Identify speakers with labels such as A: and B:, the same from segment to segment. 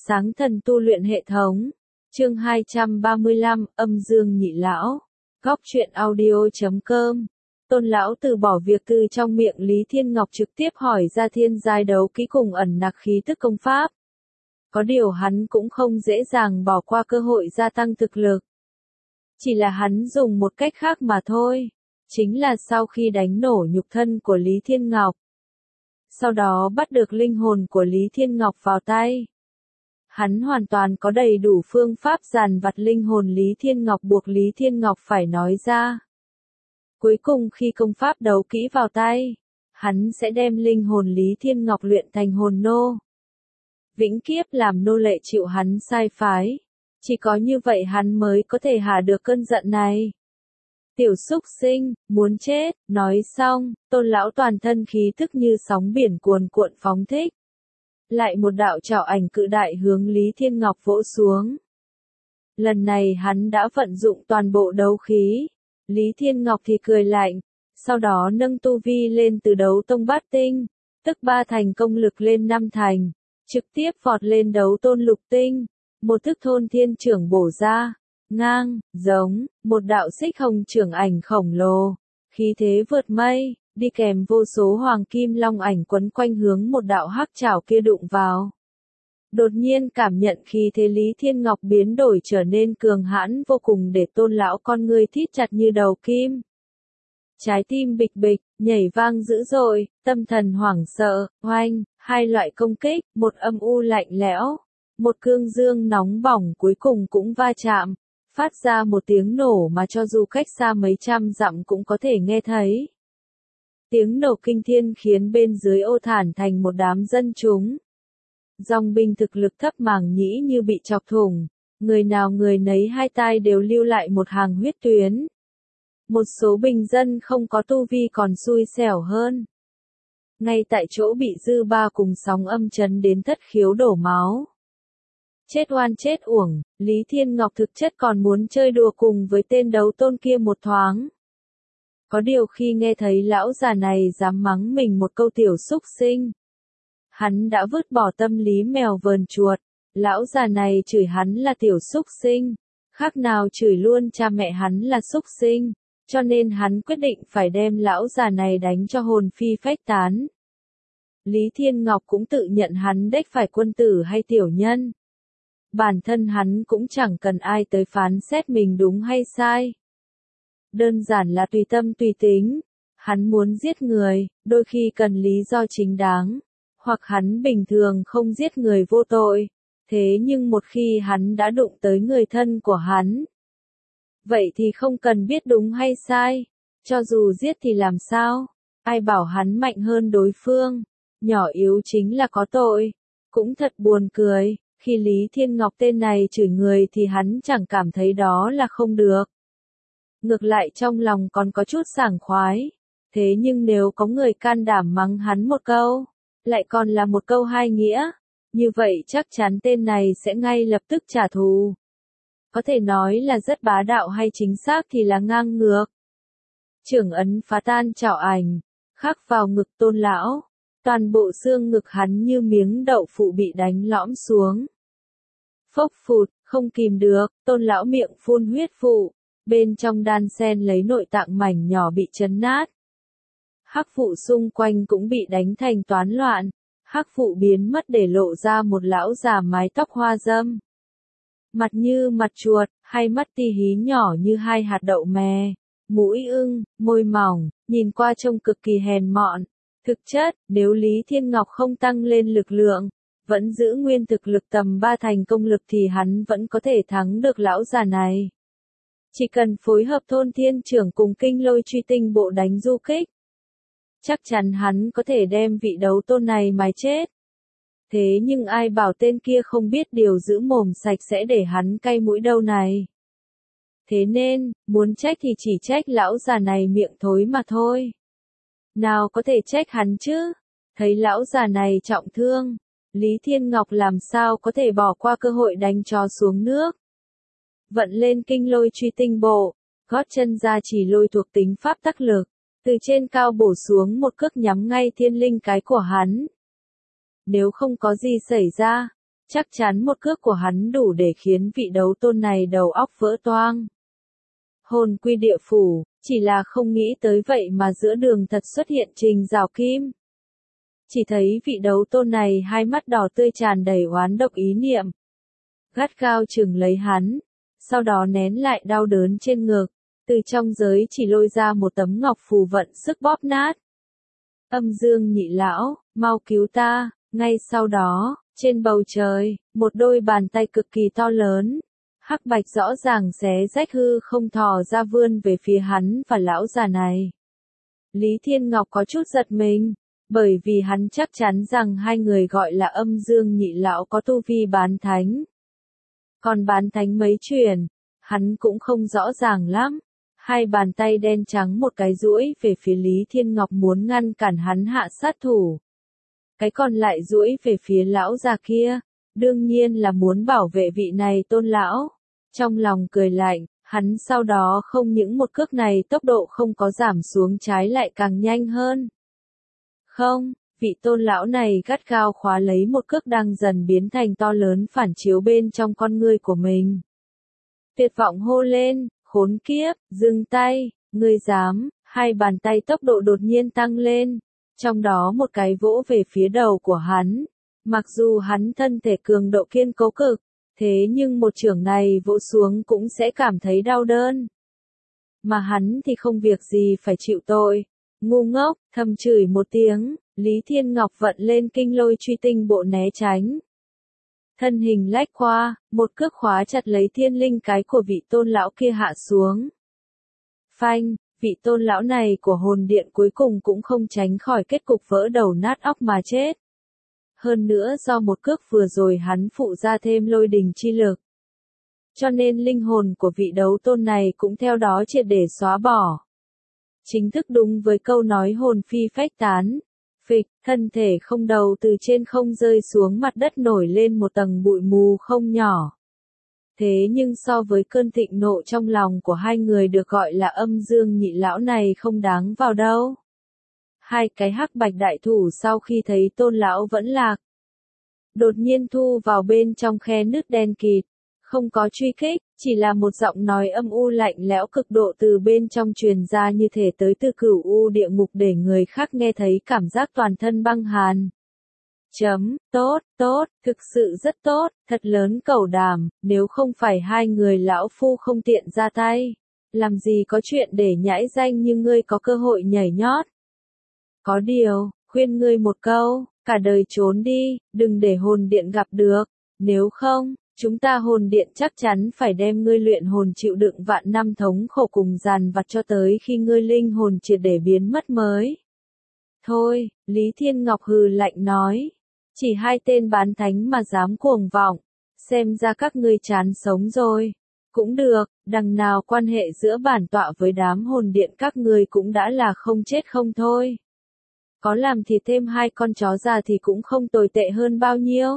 A: Sáng thần tu luyện hệ thống. Chương 235, âm dương nhị lão. Góc truyện audio.com. Tôn lão từ bỏ việc từ trong miệng Lý Thiên Ngọc trực tiếp hỏi ra thiên giai đấu kỹ cùng ẩn nặc khí tức công pháp. Có điều hắn cũng không dễ dàng bỏ qua cơ hội gia tăng thực lực. Chỉ là hắn dùng một cách khác mà thôi. Chính là sau khi đánh nổ nhục thân của Lý Thiên Ngọc. Sau đó bắt được linh hồn của Lý Thiên Ngọc vào tay. Hắn hoàn toàn có đầy đủ phương pháp dàn vặt linh hồn Lý Thiên Ngọc, buộc Lý Thiên Ngọc phải nói ra. Cuối cùng khi công pháp đấu kỹ vào tay, hắn sẽ đem linh hồn Lý Thiên Ngọc luyện thành hồn nô. Vĩnh kiếp làm nô lệ chịu hắn sai phái. Chỉ có như vậy hắn mới có thể hạ được cơn giận này. Tiểu súc sinh, muốn chết, nói xong, Tôn lão toàn thân khí thức như sóng biển cuồn cuộn phóng thích. Lại một đạo trảo ảnh cự đại hướng Lý Thiên Ngọc vỗ xuống. Lần này hắn đã vận dụng toàn bộ đấu khí. Lý Thiên Ngọc thì cười lạnh, sau đó nâng tu vi lên từ đấu tông bát tinh, tức 3 thành công lực lên 5 thành, trực tiếp vọt lên đấu tôn lục tinh, một thức thôn thiên trưởng bổ ra, ngang, giống, một đạo xích hồng trưởng ảnh khổng lồ, khí thế vượt mây. Đi kèm vô số hoàng kim long ảnh quấn quanh hướng một đạo hắc trảo kia đụng vào. Đột nhiên cảm nhận khí thế Lý Thiên Ngọc biến đổi trở nên cường hãn vô cùng, để Tôn lão con ngươi thít chặt như đầu kim. Trái tim bịch bịch, nhảy vang dữ dội, tâm thần hoảng sợ, oanh, hai loại công kích, một âm u lạnh lẽo, một cương dương nóng bỏng cuối cùng cũng va chạm, phát ra một tiếng nổ mà cho dù cách xa mấy trăm dặm cũng có thể nghe thấy. Tiếng nổ kinh thiên khiến bên dưới ô thản thành một đám dân chúng. Dòng binh thực lực thấp màng nhĩ như bị chọc thủng, người nào người nấy hai tai đều lưu lại một hàng huyết tuyến. Một số bình dân không có tu vi còn xui xẻo hơn. Ngay tại chỗ bị dư ba cùng sóng âm chấn đến thất khiếu đổ máu. Chết oan chết uổng, Lý Thiên Ngọc thực chất còn muốn chơi đùa cùng với tên đấu tôn kia một thoáng. Có điều khi nghe thấy lão già này dám mắng mình một câu tiểu súc sinh, hắn đã vứt bỏ tâm lý mèo vờn chuột. Lão già này chửi hắn là tiểu súc sinh, khác nào chửi luôn cha mẹ hắn là súc sinh, cho nên hắn quyết định phải đem lão già này đánh cho hồn phi phách tán. Lý Thiên Ngọc cũng tự nhận hắn đếch phải quân tử hay tiểu nhân. Bản thân hắn cũng chẳng cần ai tới phán xét mình đúng hay sai. Đơn giản là tùy tâm tùy tính. Hắn muốn giết người, đôi khi cần lý do chính đáng. Hoặc hắn bình thường không giết người vô tội. Thế nhưng một khi hắn đã đụng tới người thân của hắn, vậy thì không cần biết đúng hay sai. Cho dù giết thì làm sao? Ai bảo hắn mạnh hơn đối phương? Nhỏ yếu chính là có tội. Cũng thật buồn cười, khi Lý Thiên Ngọc tên này chửi người thì hắn chẳng cảm thấy đó là không được. Ngược lại trong lòng còn có chút sảng khoái. Thế nhưng nếu có người can đảm mắng hắn một câu, lại còn là một câu hai nghĩa, như vậy chắc chắn tên này sẽ ngay lập tức trả thù. Có thể nói là rất bá đạo hay chính xác thì là ngang ngược. Trưởng ấn phá tan trảo ảnh, khắc vào ngực Tôn lão, toàn bộ xương ngực hắn như miếng đậu phụ bị đánh lõm xuống. Phốc phụt, không kìm được, Tôn lão miệng phun huyết vụ. Bên trong đan sen lấy nội tạng mảnh nhỏ bị chấn nát. Hắc vụ xung quanh cũng bị đánh thành toán loạn. Hắc vụ biến mất để lộ ra một lão già mái tóc hoa râm. Mặt như mặt chuột, hai mắt ti hí nhỏ như hai hạt đậu mè. Mũi ưng, môi mỏng, nhìn qua trông cực kỳ hèn mọn. Thực chất, nếu Lý Thiên Ngọc không tăng lên lực lượng, vẫn giữ nguyên thực lực tầm 3 thành công lực thì hắn vẫn có thể thắng được lão già này. Chỉ cần phối hợp thôn thiên trưởng cùng kinh lôi truy tinh bộ đánh du kích, chắc chắn hắn có thể đem vị đấu tôn này mài chết. Thế nhưng ai bảo tên kia không biết điều giữ mồm sạch sẽ để hắn cay mũi đâu này. Thế nên, muốn trách thì chỉ trách lão già này miệng thối mà thôi. Nào có thể trách hắn chứ? Thấy lão già này trọng thương, Lý Thiên Ngọc làm sao có thể bỏ qua cơ hội đánh cho xuống nước. Vận lên kinh lôi truy tinh bộ, gót chân ra chỉ lôi thuộc tính pháp tắc lực, từ trên cao bổ xuống một cước nhắm ngay thiên linh cái của hắn. Nếu không có gì xảy ra, Chắc chắn một cước của hắn đủ để khiến vị đấu tôn này đầu óc vỡ toang. Hồn quy địa phủ, chỉ là không nghĩ tới vậy mà giữa đường thật xuất hiện Trình Giảo Kim. Chỉ thấy vị đấu tôn này hai mắt đỏ tươi tràn đầy oán độc ý niệm. Gắt gao chừng lấy hắn, sau đó nén lại đau đớn trên ngực, từ trong giới chỉ lôi ra một tấm ngọc phù vận sức bóp nát. Âm Dương nhị lão, mau cứu ta, ngay sau đó, trên bầu trời, một đôi bàn tay cực kỳ to lớn, hắc bạch rõ ràng xé rách hư không thò ra vươn về phía hắn và lão già này. Lý Thiên Ngọc có chút giật mình, bởi vì hắn chắc chắn rằng hai người gọi là Âm Dương nhị lão có tu vi bán thánh. Còn bán thánh mấy truyền, hắn cũng không rõ ràng lắm. Hai bàn tay đen trắng một cái duỗi về phía Lý Thiên Ngọc muốn ngăn cản hắn hạ sát thủ. Cái còn lại duỗi về phía lão già kia, đương nhiên là muốn bảo vệ vị này tôn lão. Trong lòng cười lạnh, hắn sau đó không những một cước này tốc độ không có giảm xuống trái lại càng nhanh hơn. Không, vị tôn lão này gắt gao khóa lấy một cước đang dần biến thành to lớn phản chiếu bên trong con ngươi của mình. Tuyệt vọng hô lên, khốn kiếp, dừng tay, ngươi dám, hai bàn tay tốc độ đột nhiên tăng lên, trong đó một cái vỗ về phía đầu của hắn. Mặc dù hắn thân thể cường độ kiên cố cực, thế nhưng một chưởng này vỗ xuống cũng sẽ cảm thấy đau đớn. Mà hắn thì không việc gì phải chịu tội. Ngu ngốc, thầm chửi một tiếng, Lý Thiên Ngọc vận lên kinh lôi truy tinh bộ né tránh. Thân hình lách qua, một cước khóa chặt lấy thiên linh cái của vị tôn lão kia hạ xuống. Phanh, vị tôn lão này của hồn điện cuối cùng cũng không tránh khỏi kết cục vỡ đầu nát óc mà chết. Hơn nữa do một cước vừa rồi hắn phụ ra thêm lôi đình chi lực. Cho nên linh hồn của vị đấu tôn này cũng theo đó triệt để xóa bỏ. Chính thức đúng với câu nói hồn phi phách tán. Phịch, thân thể không đầu từ trên không rơi xuống mặt đất nổi lên một tầng bụi mù không nhỏ. Thế nhưng so với cơn thịnh nộ trong lòng của hai người được gọi là Âm Dương nhị lão này không đáng vào đâu. Hai cái hắc bạch đại thủ sau khi thấy tôn lão vẫn lạc, đột nhiên thu vào bên trong khe nứt đen kịt. Không có truy kích, chỉ là một giọng nói âm u lạnh lẽo cực độ từ bên trong truyền ra như thể tới từ cửu u địa ngục để người khác nghe thấy cảm giác toàn thân băng hàn. Tốt, tốt, thực sự rất tốt, thật lớn cẩu đàm, nếu không phải hai người lão phu không tiện ra tay. Làm gì có chuyện để nhãi danh như ngươi có cơ hội nhảy nhót. Có điều, khuyên ngươi một câu, cả đời trốn đi, đừng để hồn điện gặp được, nếu không, chúng ta hồn điện chắc chắn phải đem ngươi luyện hồn chịu đựng vạn năm thống khổ cùng dằn vặt cho tới khi ngươi linh hồn triệt để biến mất mới. Thôi, Lý Thiên Ngọc hừ lạnh nói, chỉ hai tên bán thánh mà dám cuồng vọng, xem ra các ngươi chán sống rồi. Cũng được, đằng nào quan hệ giữa bản tọa với đám hồn điện các ngươi cũng đã là không chết không thôi. Có làm thì thêm hai con chó già thì cũng không tồi tệ hơn bao nhiêu.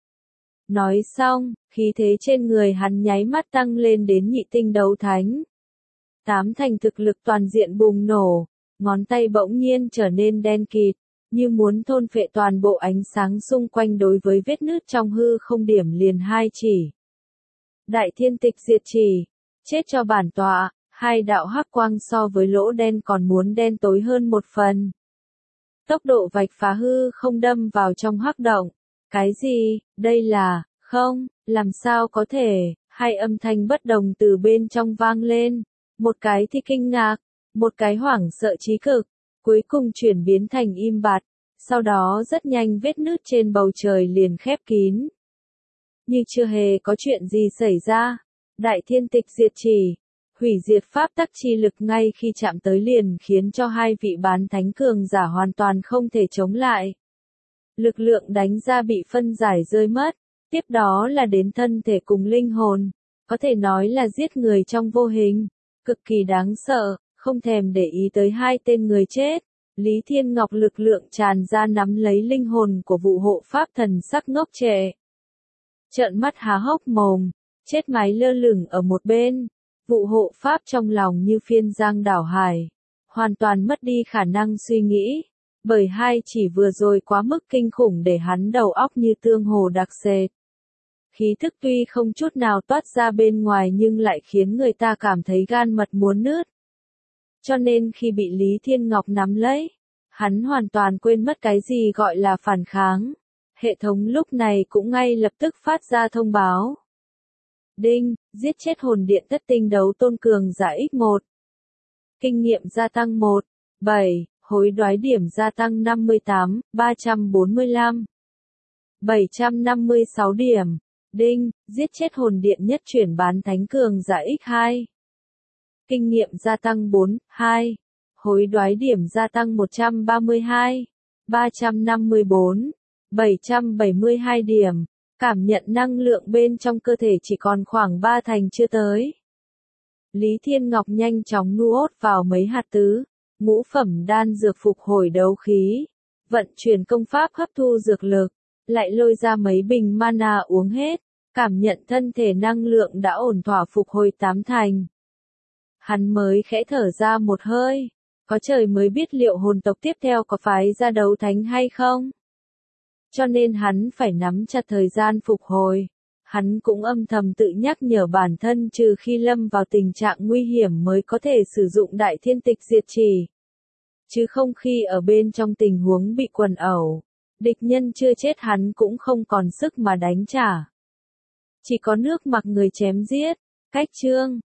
A: Nói xong, khí thế trên người hắn nháy mắt tăng lên đến nhị tinh đấu thánh. Tám thành thực lực toàn diện bùng nổ, ngón tay bỗng nhiên trở nên đen kịt, như muốn thôn phệ toàn bộ ánh sáng xung quanh đối với vết nứt trong hư không điểm liền hai chỉ. Đại thiên tịch diệt chỉ, chết cho bản tọa, hai đạo hắc quang so với lỗ đen còn muốn đen tối hơn một phần. Tốc độ vạch phá hư không đâm vào trong hắc động. Cái gì, đây là, không, làm sao có thể, hai âm thanh bất đồng từ bên trong vang lên, một cái thì kinh ngạc, một cái hoảng sợ chí cực, cuối cùng chuyển biến thành im bặt, sau đó rất nhanh vết nứt trên bầu trời liền khép kín. Như chưa hề có chuyện gì xảy ra, đại thiên tịch diệt chỉ, hủy diệt pháp tắc chi lực ngay khi chạm tới liền khiến cho hai vị bán thánh cường giả hoàn toàn không thể chống lại. Lực lượng đánh ra bị phân giải rơi mất, tiếp đó là đến thân thể cùng linh hồn, có thể nói là giết người trong vô hình, cực kỳ đáng sợ, không thèm để ý tới hai tên người chết. Lý Thiên Ngọc lực lượng tràn ra nắm lấy linh hồn của vụ hộ pháp thần sắc ngốc trệ. Trợn mắt há hốc mồm, chết máy lơ lửng ở một bên, vụ hộ pháp trong lòng như phiên giang đảo hải, hoàn toàn mất đi khả năng suy nghĩ. Bởi hai chỉ vừa rồi quá mức kinh khủng để hắn đầu óc như tương hồ đặc sệt. Khí thức tuy không chút nào toát ra bên ngoài nhưng lại khiến người ta cảm thấy gan mật muốn nứt. Cho nên khi bị Lý Thiên Ngọc nắm lấy, hắn hoàn toàn quên mất cái gì gọi là phản kháng. Hệ thống lúc này cũng ngay lập tức phát ra thông báo. Đinh, giết chết hồn điện thất tinh đấu tôn cường giả X1. Kinh nghiệm gia tăng 1, 7, hối đoái điểm gia tăng 58, 345. 756 điểm. Đinh, giết chết hồn điện nhất chuyển bán thánh cường giả X2. Kinh nghiệm gia tăng 4, 2. Hối đoái điểm gia tăng 132, 354, 772 điểm. Cảm nhận năng lượng bên trong cơ thể chỉ còn khoảng 3 thành chưa tới. Lý Thiên Ngọc nhanh chóng nuốt vào mấy hạt tứ, ngũ phẩm đan dược phục hồi đấu khí. Vận chuyển công pháp hấp thu dược lực, lại lôi ra mấy bình mana uống hết. Cảm nhận thân thể năng lượng đã ổn thỏa phục hồi 8 thành. Hắn mới khẽ thở ra một hơi. Có trời mới biết liệu hồn tộc tiếp theo có phái ra đấu thánh hay không. Cho nên hắn phải nắm chặt thời gian phục hồi. Hắn cũng âm thầm tự nhắc nhở bản thân trừ khi lâm vào tình trạng nguy hiểm mới có thể sử dụng đại thiên tịch diệt chỉ. Chứ không khi ở bên trong tình huống bị quần ẩu. Địch nhân chưa chết hắn cũng không còn sức mà đánh trả. Chỉ có nước mặc người chém giết. Cách chương